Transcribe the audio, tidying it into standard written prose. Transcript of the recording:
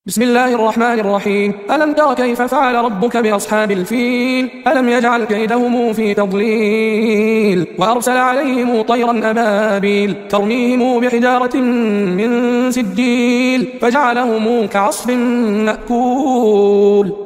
بسم الله الرحمن الرحيم. ألم تر كيف فعل ربك بأصحاب الفيل؟ ألم يجعل كيدهم في تضليل وأرسل عليهم طيرا أبابيل ترميهم بحجارة من سجيل فجعلهم كعصف مأكول.